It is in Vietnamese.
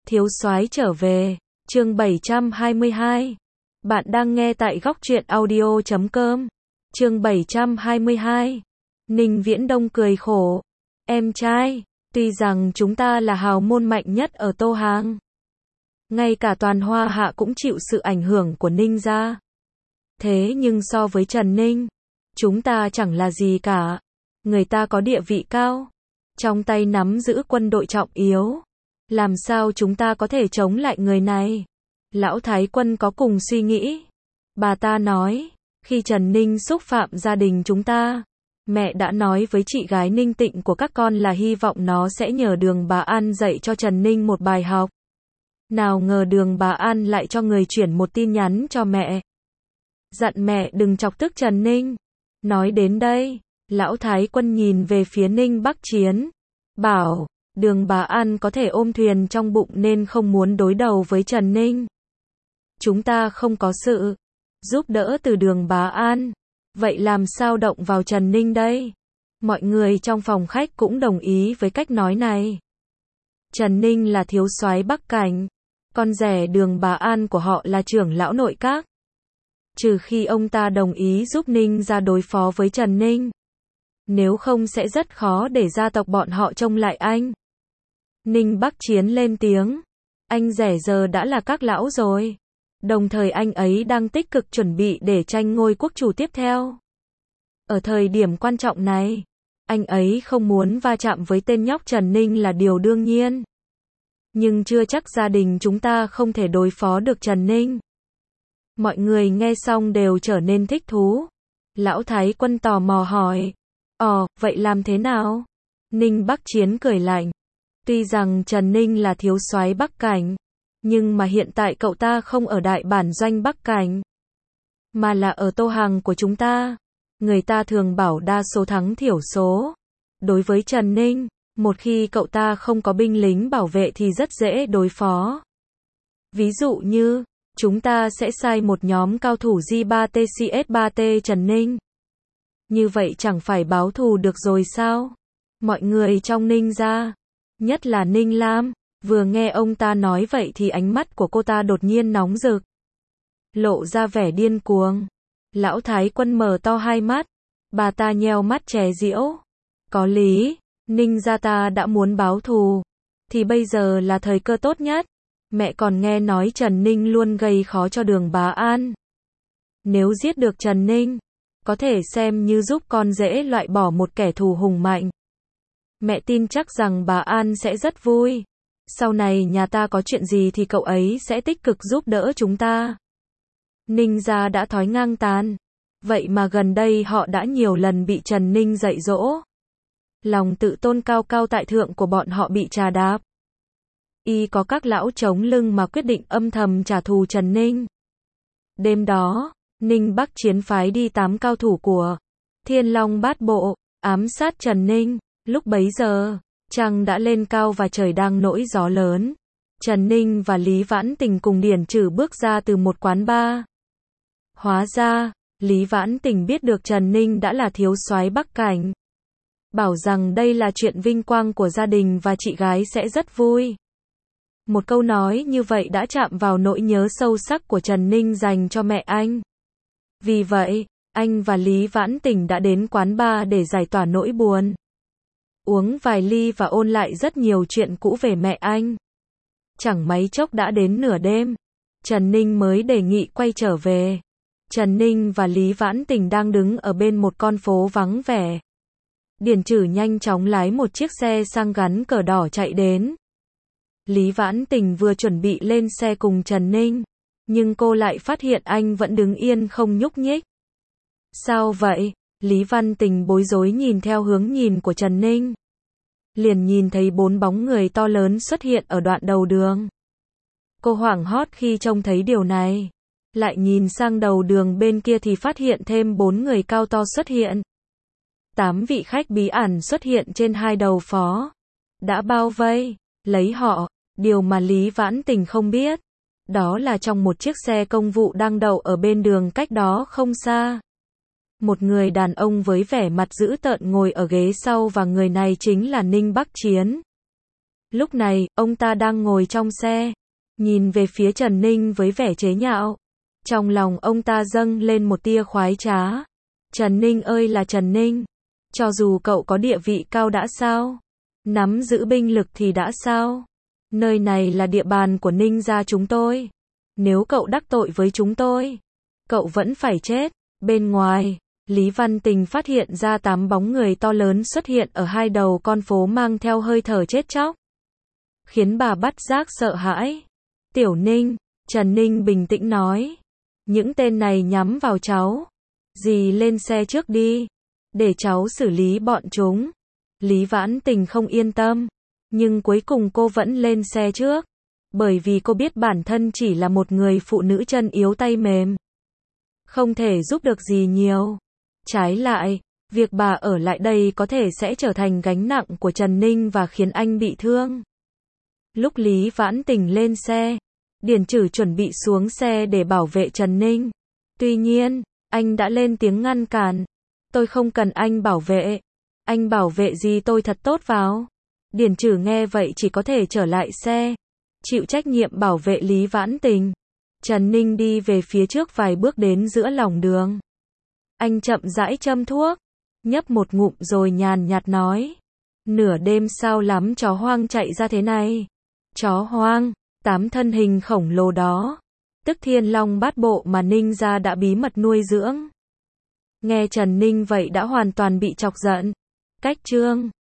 Thiếu soái trở về, chương 722. Bạn đang nghe tại góc truyện audio.com. Chương 722. Ninh Viễn Đông cười khổ. Em trai, tuy rằng chúng ta là hào môn mạnh nhất ở Tô Hàng, ngay cả toàn Hoa Hạ cũng chịu sự ảnh hưởng của Ninh gia. Thế nhưng so với Trần Ninh, chúng ta chẳng là gì cả. Người ta có địa vị cao, trong tay nắm giữ quân đội trọng yếu. Làm sao chúng ta có thể chống lại người này? Lão Thái Quân có cùng suy nghĩ. Bà ta nói, khi Trần Ninh xúc phạm gia đình chúng ta, mẹ đã nói với chị gái Ninh Tịnh của các con là hy vọng nó sẽ nhờ Đường Bá An dạy cho Trần Ninh một bài học. Nào ngờ Đường Bá An lại cho người chuyển một tin nhắn cho mẹ, dặn mẹ đừng chọc tức Trần Ninh. Nói đến đây, Lão Thái Quân nhìn về phía Ninh Bắc Chiến, bảo, Đường Bá An có thể ôm thuyền trong bụng nên không muốn đối đầu với Trần Ninh. Chúng ta không có sự giúp đỡ từ Đường Bá An, vậy làm sao động vào Trần Ninh đây? Mọi người trong phòng khách cũng đồng ý với cách nói này. Trần Ninh là thiếu soái Bắc Cảnh, con rể Đường Bá An của họ là trưởng lão nội các. Trừ khi ông ta đồng ý giúp Ninh ra đối phó với Trần Ninh, nếu không sẽ rất khó để gia tộc bọn họ trông lại anh. Ninh Bắc Chiến lên tiếng, anh rể giờ đã là các lão rồi. Đồng thời anh ấy đang tích cực chuẩn bị để tranh ngôi quốc chủ tiếp theo. Ở thời điểm quan trọng này, anh ấy không muốn va chạm với tên nhóc Trần Ninh là điều đương nhiên. Nhưng chưa chắc gia đình chúng ta không thể đối phó được Trần Ninh. Mọi người nghe xong đều trở nên thích thú. Lão Thái Quân tò mò hỏi, vậy làm thế nào? Ninh Bắc Chiến cười lạnh. Tuy rằng Trần Ninh là thiếu soái Bắc Cảnh, nhưng mà hiện tại cậu ta không ở đại bản doanh Bắc Cảnh, mà là ở Tô Hàng của chúng ta. Người ta thường bảo đa số thắng thiểu số. Đối với Trần Ninh, một khi cậu ta không có binh lính bảo vệ thì rất dễ đối phó. Ví dụ như, chúng ta sẽ sai một nhóm cao thủ J3TCS3T Trần Ninh. Như vậy chẳng phải báo thù được rồi sao? Mọi người trong Ninh gia, nhất là Ninh Lam, vừa nghe ông ta nói vậy thì ánh mắt của cô ta đột nhiên nóng rực, lộ ra vẻ điên cuồng. Lão Thái Quân mở to hai mắt, bà ta nheo mắt chè giễu. Có lý, Ninh gia ta đã muốn báo thù, thì bây giờ là thời cơ tốt nhất. Mẹ còn nghe nói Trần Ninh luôn gây khó cho Đường Bá An. Nếu giết được Trần Ninh, có thể xem như giúp con rể loại bỏ một kẻ thù hùng mạnh. Mẹ tin chắc rằng Bá An sẽ rất vui. Sau này nhà ta có chuyện gì thì cậu ấy sẽ tích cực giúp đỡ chúng ta. Ninh gia đã thói ngang tàn. Vậy mà gần đây họ đã nhiều lần bị Trần Ninh dạy dỗ. Lòng tự tôn cao cao tại thượng của bọn họ bị trà đạp. Y có các lão chống lưng mà quyết định âm thầm trả thù Trần Ninh. Đêm đó, Ninh Bắc Chiến phái đi 8 cao thủ của Thiên Long Bát Bộ, ám sát Trần Ninh. Lúc bấy giờ, trăng đã lên cao và trời đang nổi gió lớn. Trần Ninh và Lý Vãn Tình cùng Điển Trử bước ra từ một quán bar. Hóa ra, Lý Vãn Tình biết được Trần Ninh đã là thiếu soái Bắc Cảnh, bảo rằng đây là chuyện vinh quang của gia đình và chị gái sẽ rất vui. Một câu nói như vậy đã chạm vào nỗi nhớ sâu sắc của Trần Ninh dành cho mẹ anh. Vì vậy, anh và Lý Vãn Tình đã đến quán bar để giải tỏa nỗi buồn, uống vài ly và ôn lại rất nhiều chuyện cũ về mẹ anh. Chẳng mấy chốc đã đến nửa đêm, Trần Ninh mới đề nghị quay trở về. Trần Ninh và Lý Vãn Tình đang đứng ở bên một con phố vắng vẻ. Điển Trử nhanh chóng lái một chiếc xe sang gắn cờ đỏ chạy đến. Lý Vãn Tình vừa chuẩn bị lên xe cùng Trần Ninh, nhưng cô lại phát hiện anh vẫn đứng yên không nhúc nhích. Sao vậy? Lý Vãn Tình bối rối nhìn theo hướng nhìn của Trần Ninh. Liền nhìn thấy 4 bóng người to lớn xuất hiện ở đoạn đầu đường. Cô hoảng hốt khi trông thấy điều này. Lại nhìn sang đầu đường bên kia thì phát hiện thêm 4 người cao to xuất hiện. 8 vị khách bí ẩn xuất hiện trên hai đầu phó. Đã bao vây lấy họ. Điều mà Lý Vãn Tình không biết, đó là trong một chiếc xe công vụ đang đậu ở bên đường cách đó không xa. Một người đàn ông với vẻ mặt dữ tợn ngồi ở ghế sau và người này chính là Ninh Bắc Chiến. Lúc này, ông ta đang ngồi trong xe, nhìn về phía Trần Ninh với vẻ chế nhạo. Trong lòng ông ta dâng lên một tia khoái trá. Trần Ninh ơi là Trần Ninh, cho dù cậu có địa vị cao đã sao? Nắm giữ binh lực thì đã sao? Nơi này là địa bàn của Ninh gia chúng tôi. Nếu cậu đắc tội với chúng tôi, cậu vẫn phải chết. Bên ngoài, Lý Văn Tình phát hiện ra 8 bóng người to lớn xuất hiện ở hai đầu con phố mang theo hơi thở chết chóc, khiến bà bất giác sợ hãi. Tiểu Ninh, Trần Ninh bình tĩnh nói, những tên này nhắm vào cháu. Dì lên xe trước đi, để cháu xử lý bọn chúng. Lý Vãn Tình không yên tâm, nhưng cuối cùng cô vẫn lên xe trước, bởi vì cô biết bản thân chỉ là một người phụ nữ chân yếu tay mềm, không thể giúp được gì nhiều. Trái lại, việc bà ở lại đây có thể sẽ trở thành gánh nặng của Trần Ninh và khiến anh bị thương. Lúc Lý Vãn Tình lên xe, Điền Trử chuẩn bị xuống xe để bảo vệ Trần Ninh. Tuy nhiên, anh đã lên tiếng ngăn cản. Tôi không cần anh bảo vệ. Anh bảo vệ gì tôi thật tốt vào. Điền Trử nghe vậy chỉ có thể trở lại xe, chịu trách nhiệm bảo vệ Lý Vãn Tình. Trần Ninh đi về phía trước vài bước đến giữa lòng đường. Anh chậm rãi châm thuốc, nhấp một ngụm rồi nhàn nhạt nói. Nửa đêm sao lắm chó hoang chạy ra thế này? Chó hoang, 8 thân hình khổng lồ đó, tức Thiên Long Bát Bộ mà Ninh gia đã bí mật nuôi dưỡng. Nghe Trần Ninh vậy đã hoàn toàn bị chọc giận. Cách chương